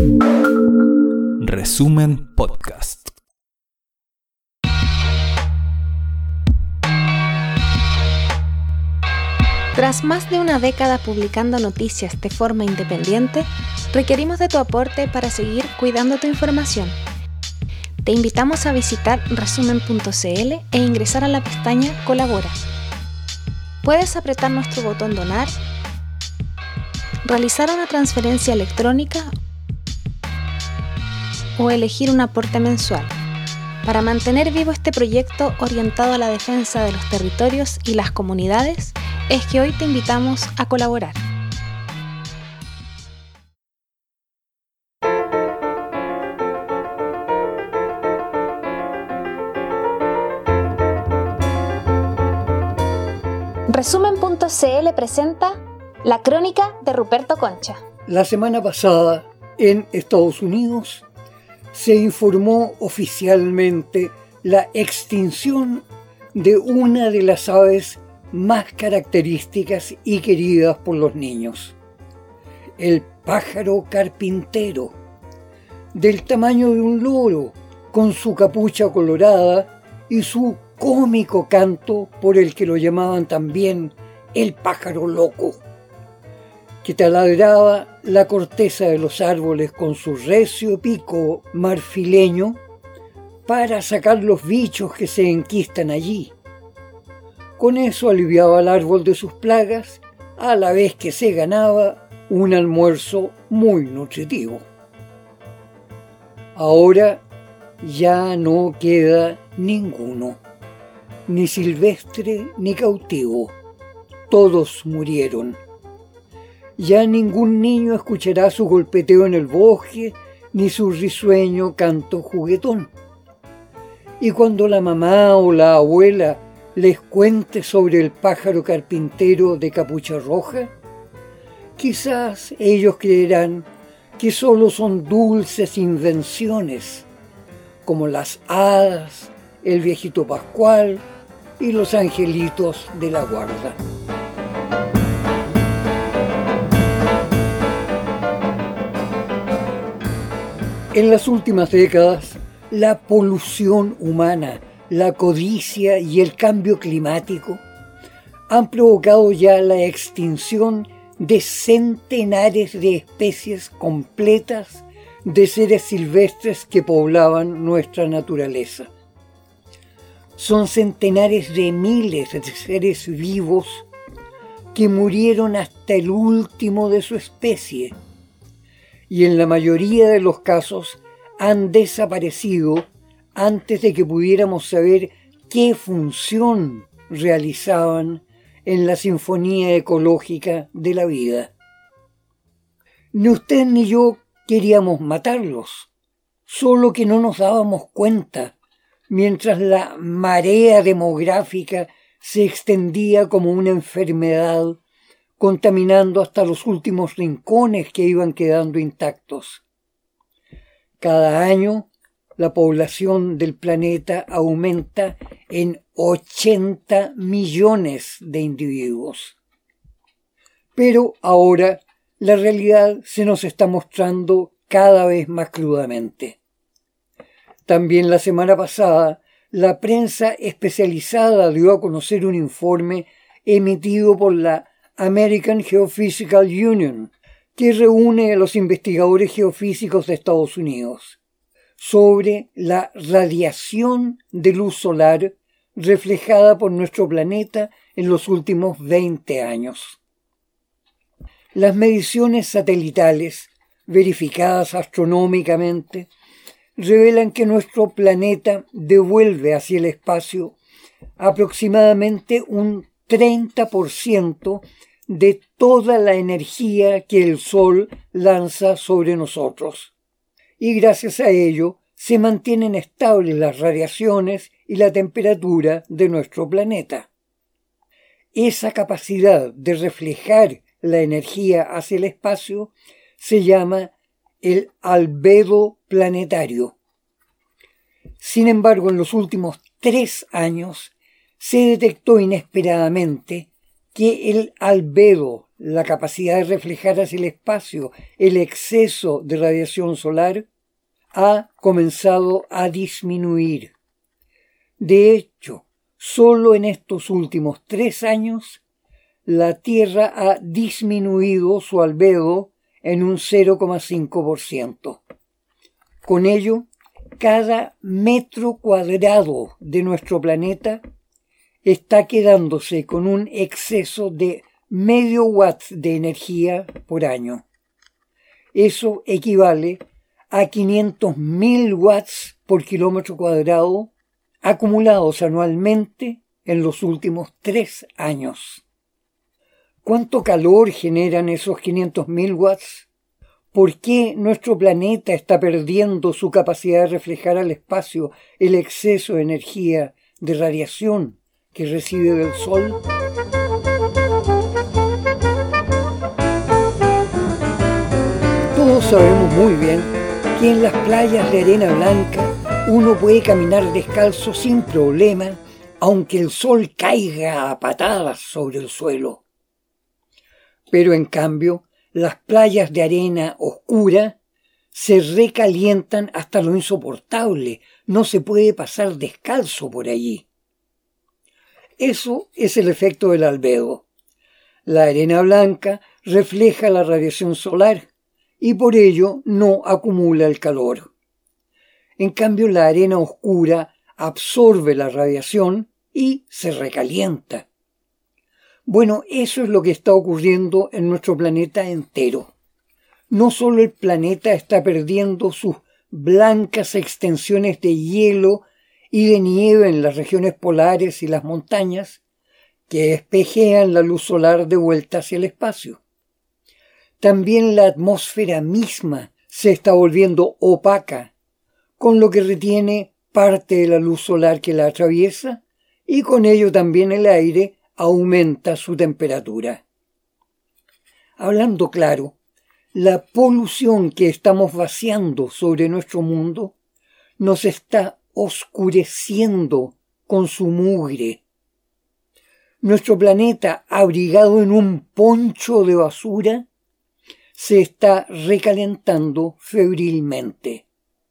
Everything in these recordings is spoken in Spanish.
Resumen Podcast. Tras más de una década publicando noticias de forma independiente, requerimos de tu aporte para seguir cuidando tu información. Te invitamos a visitar resumen.cl e ingresar a la pestaña Colabora. Puedes apretar nuestro botón Donar, realizar una transferencia electrónica o elegir un aporte mensual para mantener vivo este proyecto orientado a la defensa de los territorios y las comunidades. Es que hoy te invitamos a colaborar. Resumen.cl presenta la crónica de Ruperto Concha. La semana pasada, en Estados Unidos, se informó oficialmente la extinción de una de las aves más características y queridas por los niños, el pájaro carpintero, del tamaño de un loro, con su capucha colorada y su cómico canto por el que lo llamaban también el pájaro loco, que taladraba la corteza de los árboles con su recio pico marfileño para sacar los bichos que se enquistan allí. Con eso aliviaba al árbol de sus plagas, a la vez que se ganaba un almuerzo muy nutritivo. Ahora ya no queda ninguno, ni silvestre ni cautivo. Todos murieron. Ya ningún niño escuchará su golpeteo en el bosque, ni su risueño canto juguetón. Y cuando la mamá o la abuela les cuente sobre el pájaro carpintero de capucha roja, quizás ellos creerán que solo son dulces invenciones, como las hadas, el viejito Pascual y los angelitos de la guarda. En las últimas décadas, la polución humana, la codicia y el cambio climático han provocado ya la extinción de centenares de especies completas de seres silvestres que poblaban nuestra naturaleza. Son centenares de miles de seres vivos que murieron hasta el último de su especie y en la mayoría de los casos han desaparecido antes de que pudiéramos saber qué función realizaban en la sinfonía ecológica de la vida. Ni usted ni yo queríamos matarlos, solo que no nos dábamos cuenta mientras la marea demográfica se extendía como una enfermedad, contaminando hasta los últimos rincones que iban quedando intactos. Cada año, la población del planeta aumenta en 80 millones de individuos. Pero ahora la realidad se nos está mostrando cada vez más crudamente. También la semana pasada, la prensa especializada dio a conocer un informe emitido por la American Geophysical Union, que reúne a los investigadores geofísicos de Estados Unidos, sobre la radiación de luz solar reflejada por nuestro planeta en los últimos 20 años. Las mediciones satelitales, verificadas astronómicamente, revelan que nuestro planeta devuelve hacia el espacio aproximadamente un 30% de toda la energía que el Sol lanza sobre nosotros. Y gracias a ello se mantienen estables las radiaciones y la temperatura de nuestro planeta. Esa capacidad de reflejar la energía hacia el espacio se llama el albedo planetario. Sin embargo, en los últimos 3 años se detectó inesperadamente que el albedo, la capacidad de reflejar hacia el espacio el exceso de radiación solar, ha comenzado a disminuir. De hecho, solo en estos últimos 3 años, la Tierra ha disminuido su albedo en un 0,5%. Con ello, cada metro cuadrado de nuestro planeta está quedándose con un exceso de medio watt de energía por año. Eso equivale a 500.000 watts por kilómetro cuadrado acumulados anualmente en los últimos 3 años. ¿Cuánto calor generan esos 500.000 watts? ¿Por qué nuestro planeta está perdiendo su capacidad de reflejar al espacio el exceso de energía de radiación que recibe del Sol? Todos sabemos muy bien que en las playas de arena blanca uno puede caminar descalzo sin problema, aunque el sol caiga a patadas sobre el suelo. Pero en cambio, las playas de arena oscura se recalientan hasta lo insoportable. No se puede pasar descalzo por allí. Eso es el efecto del albedo. La arena blanca refleja la radiación solar y por ello no acumula el calor. En cambio, la arena oscura absorbe la radiación y se recalienta. Bueno, eso es lo que está ocurriendo en nuestro planeta entero. No solo el planeta está perdiendo sus blancas extensiones de hielo y de nieve en las regiones polares y las montañas, que espejean la luz solar de vuelta hacia el espacio. También la atmósfera misma se está volviendo opaca, con lo que retiene parte de la luz solar que la atraviesa, y con ello también el aire aumenta su temperatura. Hablando claro, la polución que estamos vaciando sobre nuestro mundo nos está oscureciendo con su mugre. Nuestro planeta, abrigado en un poncho de basura, se está recalentando febrilmente.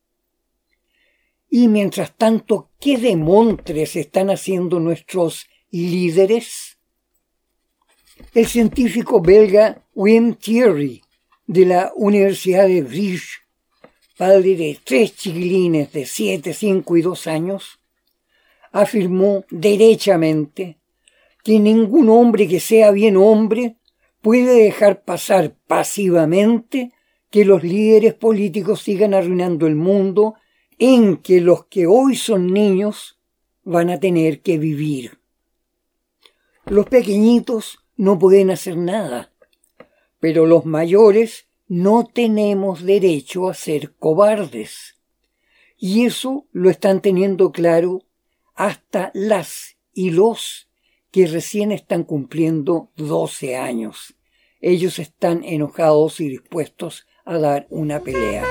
Y mientras tanto, ¿qué demontres están haciendo nuestros líderes? El científico belga Wim Thierry, de la Universidad de Bruges, padre de 3 chiquilines de 7, 5 y 2 años, afirmó derechamente que ningún hombre que sea bien hombre puede dejar pasar pasivamente que los líderes políticos sigan arruinando el mundo en que los que hoy son niños van a tener que vivir. Los pequeñitos no pueden hacer nada, pero los mayores no tenemos derecho a ser cobardes. Y eso lo están teniendo claro hasta las y los que recién están cumpliendo 12 años. Ellos están enojados y dispuestos a dar una pelea.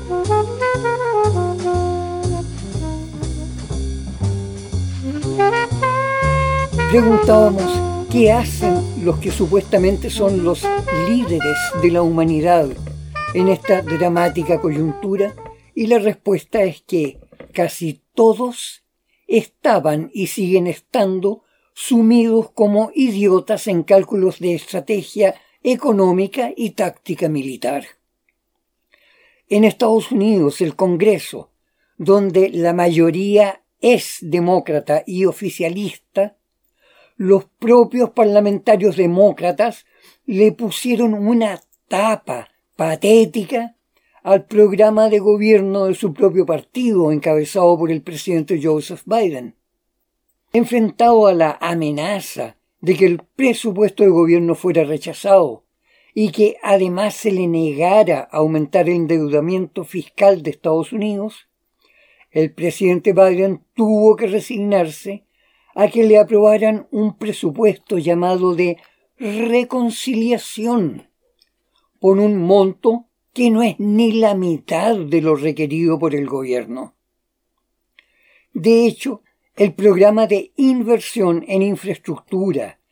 Preguntábamos qué hacen los que supuestamente son los líderes de la humanidad en esta dramática coyuntura, y la respuesta es que casi todos estaban y siguen estando sumidos como idiotas en cálculos de estrategia económica y táctica militar. En Estados Unidos, el Congreso, donde la mayoría es demócrata y oficialista, los propios parlamentarios demócratas le pusieron una tapa patética al programa de gobierno de su propio partido, encabezado por el presidente Joseph Biden. Enfrentado a la amenaza de que el presupuesto de gobierno fuera rechazado y que además se le negara aumentar el endeudamiento fiscal de Estados Unidos, el presidente Biden tuvo que resignarse a que le aprobaran un presupuesto llamado de reconciliación, por un monto que no es ni la mitad de lo requerido por el gobierno. De hecho, el programa de inversión en infraestructura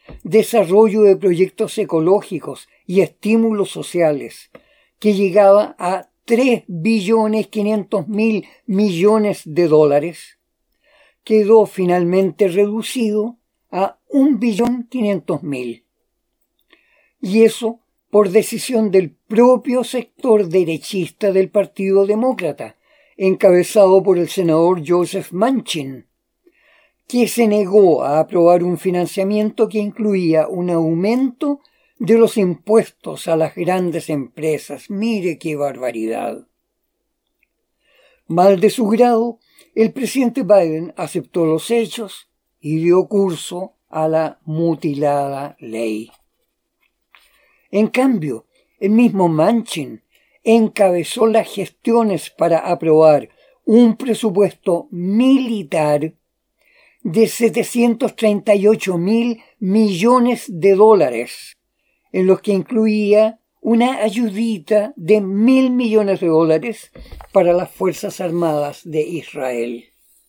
desarrollo de proyectos ecológicos y estímulos sociales, que llegaba a 3.500.000 millones de dólares, quedó finalmente reducido a 1.500.000. Y eso por decisión del propio sector derechista del Partido Demócrata, encabezado por el senador Joseph Manchin, que se negó a aprobar un financiamiento que incluía un aumento de los impuestos a las grandes empresas. Mire qué barbaridad. Mal de su grado, el presidente Biden aceptó los hechos y dio curso a la mutilada ley. En cambio, el mismo Manchin encabezó las gestiones para aprobar un presupuesto militar de 738.000 millones de dólares, en los que incluía una ayudita de 1.000 millones de dólares para las Fuerzas Armadas de Israel.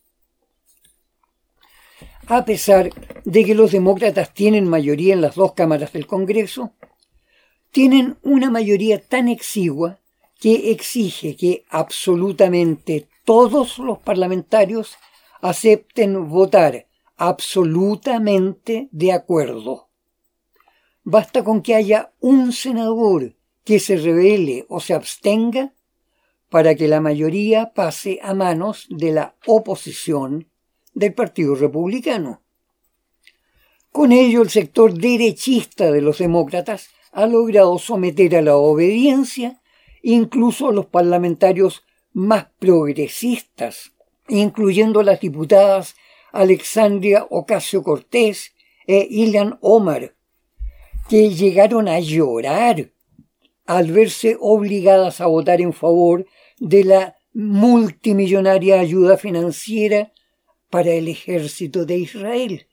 A pesar de que los demócratas tienen mayoría en las dos cámaras del Congreso, tienen una mayoría tan exigua que exige que absolutamente todos los parlamentarios acepten votar absolutamente de acuerdo. Basta con que haya un senador que se rebele o se abstenga para que la mayoría pase a manos de la oposición del Partido Republicano. Con ello, el sector derechista de los demócratas ha logrado someter a la obediencia incluso a los parlamentarios más progresistas, incluyendo las diputadas Alexandria Ocasio-Cortez e Ilhan Omar, que llegaron a llorar al verse obligadas a votar en favor de la multimillonaria ayuda financiera para el ejército de Israel.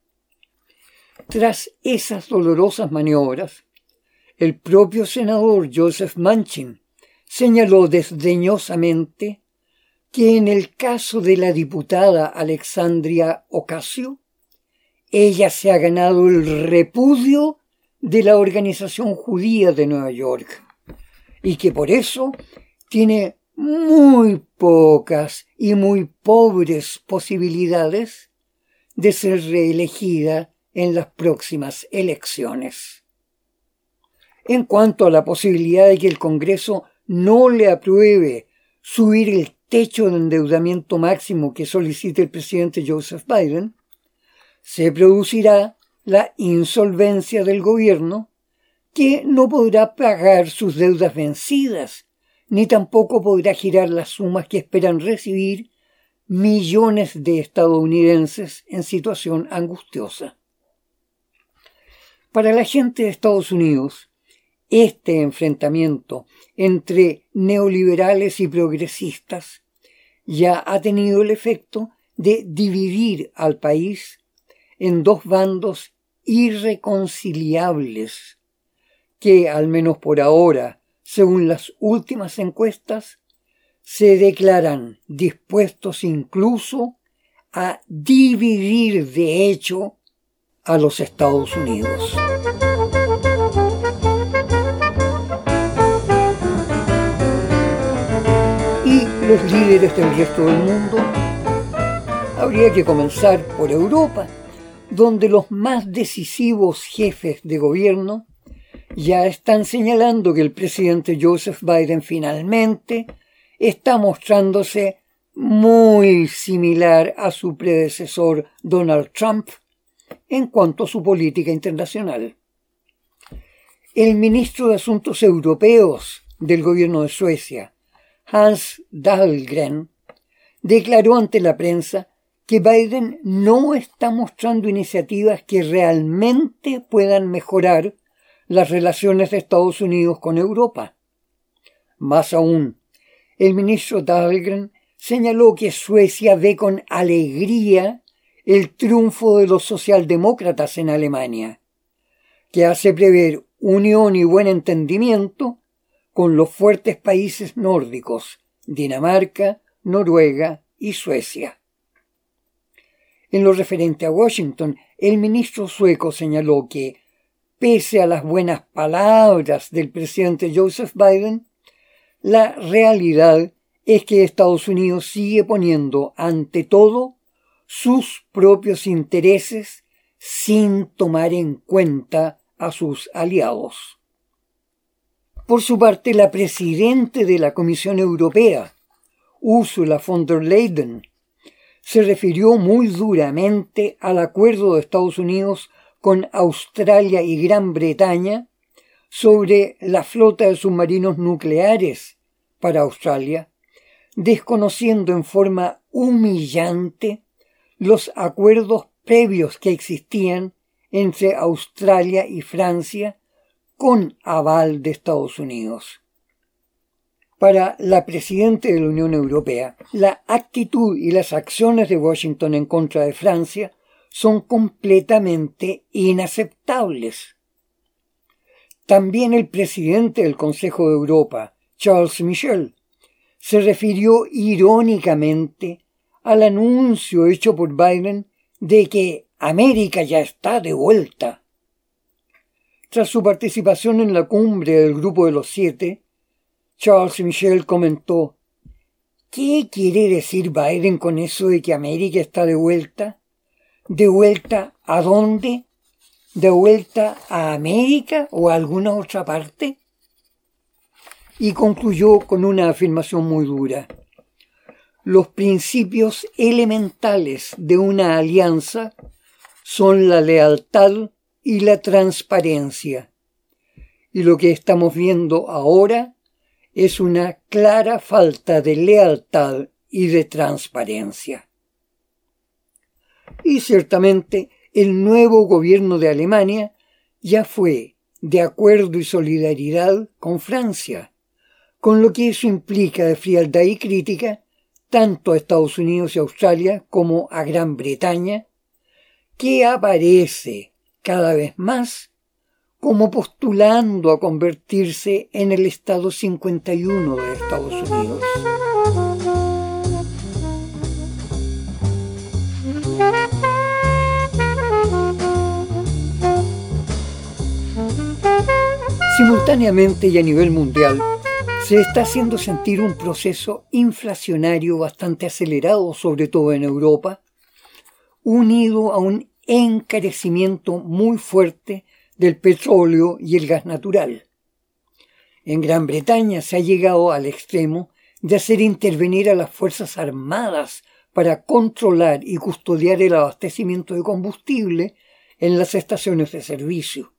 Tras esas dolorosas maniobras, el propio senador Joseph Manchin señaló desdeñosamente que en el caso de la diputada Alexandria Ocasio, ella se ha ganado el repudio de la organización judía de Nueva York y que por eso tiene muy pocas y muy pobres posibilidades de ser reelegida en las próximas elecciones. En cuanto a la posibilidad de que el Congreso no le apruebe subir el techo de endeudamiento máximo que solicita el presidente Joseph Biden, se producirá la insolvencia del gobierno, que no podrá pagar sus deudas vencidas, ni tampoco podrá girar las sumas que esperan recibir millones de estadounidenses en situación angustiosa. Para la gente de Estados Unidos, este enfrentamiento entre neoliberales y progresistas ya ha tenido el efecto de dividir al país en dos bandos irreconciliables que, al menos por ahora, según las últimas encuestas, se declaran dispuestos incluso a dividir de hecho a los Estados Unidos. Y los líderes del resto del mundo, habría que comenzar por Europa, donde los más decisivos jefes de gobierno ya están señalando que el presidente Joseph Biden finalmente está mostrándose muy similar a su predecesor Donald Trump en cuanto a su política internacional. El ministro de Asuntos Europeos del gobierno de Suecia, Hans Dahlgren, declaró ante la prensa que Biden no está mostrando iniciativas que realmente puedan mejorar las relaciones de Estados Unidos con Europa. Más aún, el ministro Dahlgren señaló que Suecia ve con alegría el triunfo de los socialdemócratas en Alemania, que hace prever unión y buen entendimiento con los fuertes países nórdicos, Dinamarca, Noruega y Suecia. En lo referente a Washington, el ministro sueco señaló que, pese a las buenas palabras del presidente Joseph Biden, la realidad es que Estados Unidos sigue poniendo ante todo sus propios intereses sin tomar en cuenta a sus aliados. Por su parte, la presidenta de la Comisión Europea, Ursula von der Leyen, se refirió muy duramente al acuerdo de Estados Unidos con Australia y Gran Bretaña sobre la flota de submarinos nucleares para Australia, desconociendo en forma humillante los acuerdos previos que existían entre Australia y Francia con aval de Estados Unidos. Para la presidenta de la Unión Europea, la actitud y las acciones de Washington en contra de Francia son completamente inaceptables. También el presidente del Consejo de Europa, Charles Michel, se refirió irónicamente al anuncio hecho por Biden de que América ya está de vuelta. Tras su participación en la cumbre del Grupo de los Siete, Charles Michel comentó: ¿qué quiere decir Biden con eso de que América está de vuelta? ¿De vuelta a dónde? ¿De vuelta a América o a alguna otra parte? Y concluyó con una afirmación muy dura: los principios elementales de una alianza son la lealtad y la transparencia. Y lo que estamos viendo ahora es una clara falta de lealtad y de transparencia. Y ciertamente el nuevo gobierno de Alemania ya fue de acuerdo y solidaridad con Francia, con lo que eso implica de frialdad y crítica tanto a Estados Unidos y Australia como a Gran Bretaña, que aparece cada vez más como postulando a convertirse en el Estado 51 de Estados Unidos. Simultáneamente y a nivel mundial, se está haciendo sentir un proceso inflacionario bastante acelerado, sobre todo en Europa, unido a un encarecimiento muy fuerte del petróleo y el gas natural. En Gran Bretaña se ha llegado al extremo de hacer intervenir a las Fuerzas Armadas para controlar y custodiar el abastecimiento de combustible en las estaciones de servicio.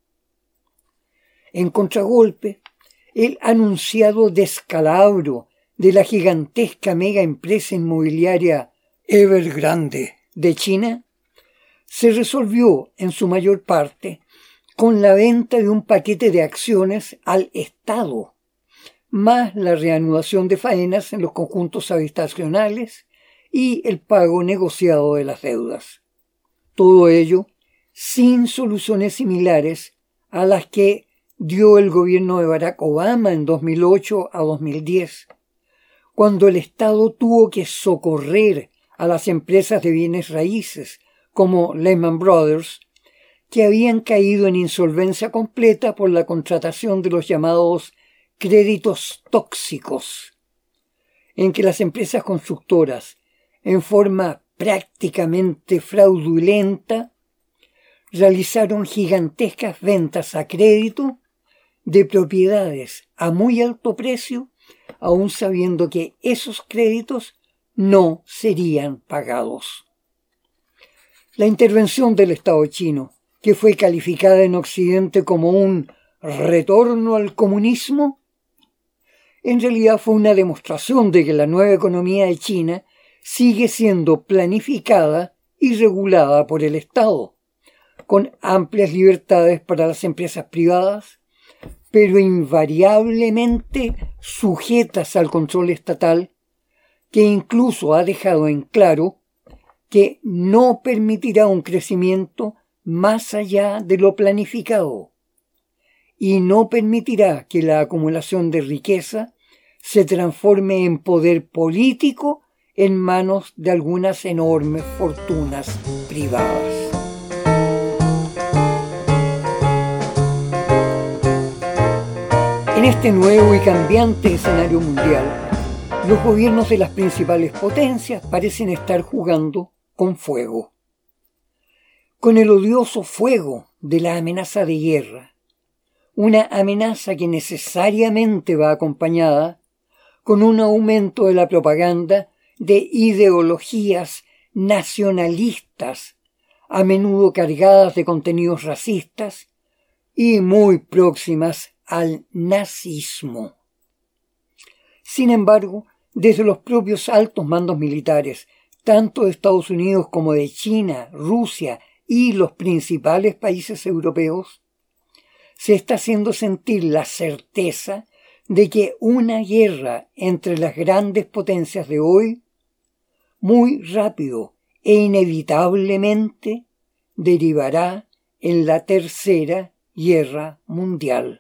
En contragolpe, el anunciado descalabro de la gigantesca mega empresa inmobiliaria Evergrande de China se resolvió en su mayor parte con la venta de un paquete de acciones al Estado, más la reanudación de faenas en los conjuntos habitacionales y el pago negociado de las deudas. Todo ello sin soluciones similares a las que dio el gobierno de Barack Obama en 2008 a 2010, cuando el Estado tuvo que socorrer a las empresas de bienes raíces como Lehman Brothers, que habían caído en insolvencia completa por la contratación de los llamados créditos tóxicos, en que las empresas constructoras, en forma prácticamente fraudulenta, realizaron gigantescas ventas a crédito de propiedades a muy alto precio, aun sabiendo que esos créditos no serían pagados. La intervención del Estado chino, que fue calificada en Occidente como un retorno al comunismo, en realidad fue una demostración de que la nueva economía de China sigue siendo planificada y regulada por el Estado, con amplias libertades para las empresas privadas, pero invariablemente sujetas al control estatal, que incluso ha dejado en claro que no permitirá un crecimiento más allá de lo planificado y no permitirá que la acumulación de riqueza se transforme en poder político en manos de algunas enormes fortunas privadas. En este nuevo y cambiante escenario mundial, los gobiernos de las principales potencias parecen estar jugando con fuego. Con el odioso fuego de la amenaza de guerra, una amenaza que necesariamente va acompañada con un aumento de la propaganda de ideologías nacionalistas, a menudo cargadas de contenidos racistas y muy próximas al nazismo. Sin embargo, desde los propios altos mandos militares, tanto de Estados Unidos como de China, Rusia y los principales países europeos, se está haciendo sentir la certeza de que una guerra entre las grandes potencias de hoy, muy rápido e inevitablemente, derivará en la Tercera Guerra Mundial.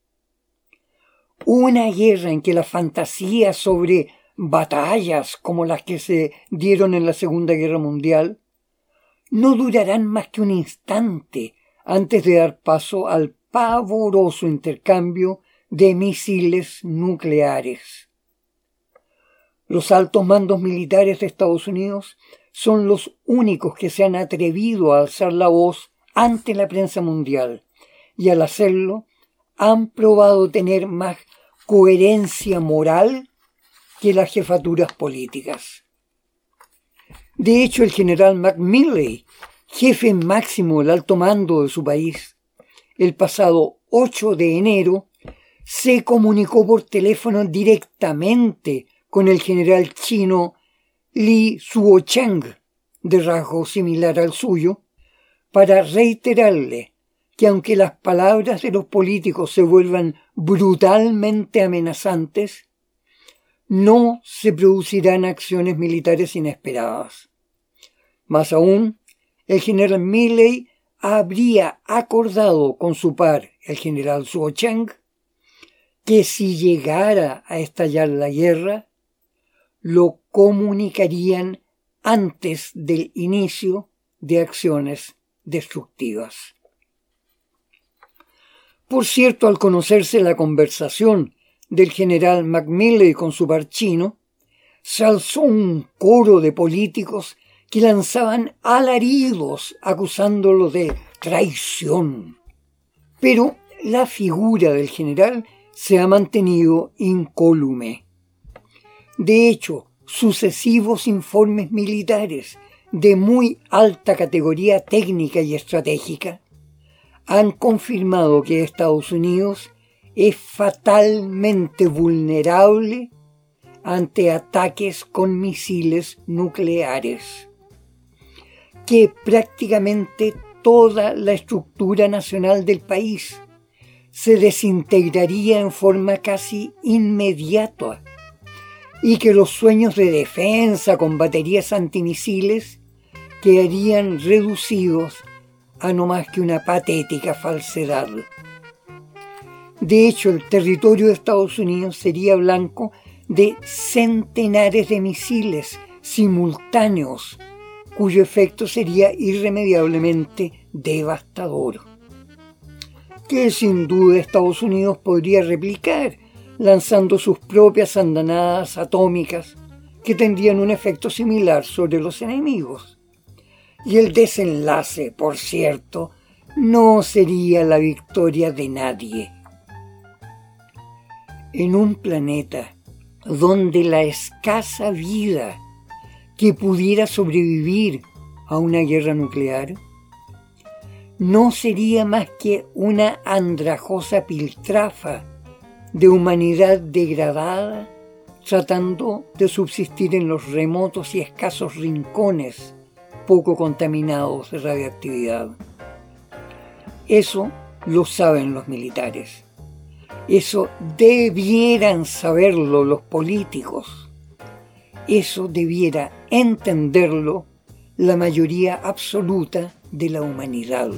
Una guerra en que las fantasías sobre batallas como las que se dieron en la Segunda Guerra Mundial no durarán más que un instante antes de dar paso al pavoroso intercambio de misiles nucleares. Los altos mandos militares de Estados Unidos son los únicos que se han atrevido a alzar la voz ante la prensa mundial y al hacerlo han probado tener más coherencia moral que las jefaturas políticas. De hecho, el general McMilley, jefe máximo del alto mando de su país, el pasado 8 de enero, se comunicó por teléfono directamente con el general chino Li Suocheng, de rasgo similar al suyo, para reiterarle que aunque las palabras de los políticos se vuelvan brutalmente amenazantes, no se producirán acciones militares inesperadas. Más aún, el general Milley habría acordado con su par, el general Suocheng, que si llegara a estallar la guerra, lo comunicarían antes del inicio de acciones destructivas. Por cierto, al conocerse la conversación del general McMilley con su par chino, se alzó un coro de políticos que lanzaban alaridos acusándolo de traición. Pero la figura del general se ha mantenido incólume. De hecho, sucesivos informes militares de muy alta categoría técnica y estratégica han confirmado que Estados Unidos es fatalmente vulnerable ante ataques con misiles nucleares, que prácticamente toda la estructura nacional del país se desintegraría en forma casi inmediata y que los sueños de defensa con baterías antimisiles quedarían reducidos a no más que una patética falsedad. De hecho, el territorio de Estados Unidos sería blanco de centenares de misiles simultáneos, cuyo efecto sería irremediablemente devastador, que sin duda Estados Unidos podría replicar lanzando sus propias andanadas atómicas que tendrían un efecto similar sobre los enemigos. Y el desenlace, por cierto, no sería la victoria de nadie. En un planeta donde la escasa vida que pudiera sobrevivir a una guerra nuclear no sería más que una andrajosa piltrafa de humanidad degradada tratando de subsistir en los remotos y escasos rincones poco contaminados de radioactividad. Eso lo saben los militares. Eso debieran saberlo los políticos. Eso debiera entenderlo la mayoría absoluta de la humanidad.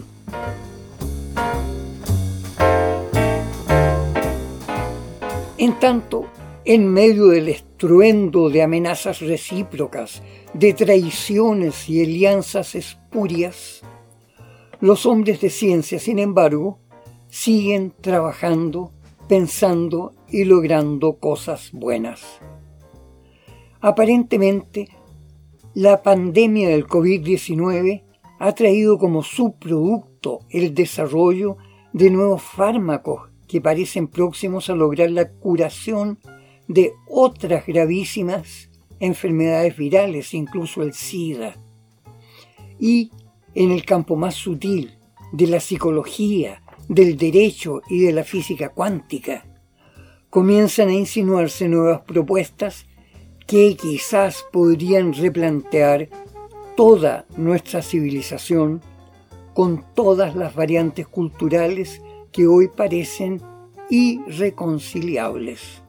En tanto, en medio del estruendo de amenazas recíprocas, de traiciones y alianzas espurias, los hombres de ciencia, sin embargo, siguen trabajando pensando y logrando cosas buenas. Aparentemente, la pandemia del COVID-19 ha traído como subproducto el desarrollo de nuevos fármacos que parecen próximos a lograr la curación de otras gravísimas enfermedades virales, incluso el SIDA. Y en el campo más sutil de la psicología, del derecho y de la física cuántica, comienzan a insinuarse nuevas propuestas que quizás podrían replantear toda nuestra civilización con todas las variantes culturales que hoy parecen irreconciliables.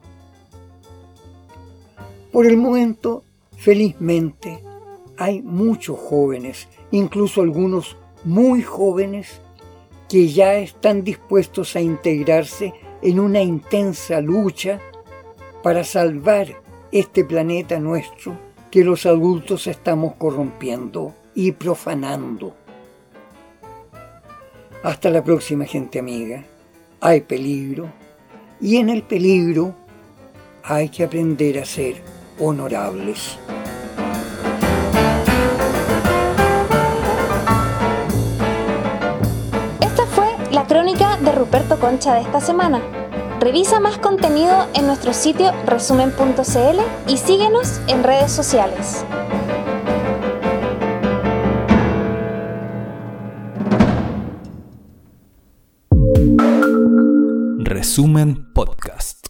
Por el momento, felizmente, hay muchos jóvenes, incluso algunos muy jóvenes, que ya están dispuestos a integrarse en una intensa lucha para salvar este planeta nuestro que los adultos estamos corrompiendo y profanando. Hasta la próxima, gente amiga. Hay peligro, y en el peligro hay que aprender a ser honorables. Esta fue la crónica de Ruperto Concha de esta semana. Revisa más contenido en nuestro sitio resumen.cl y síguenos en redes sociales. Resumen Podcast.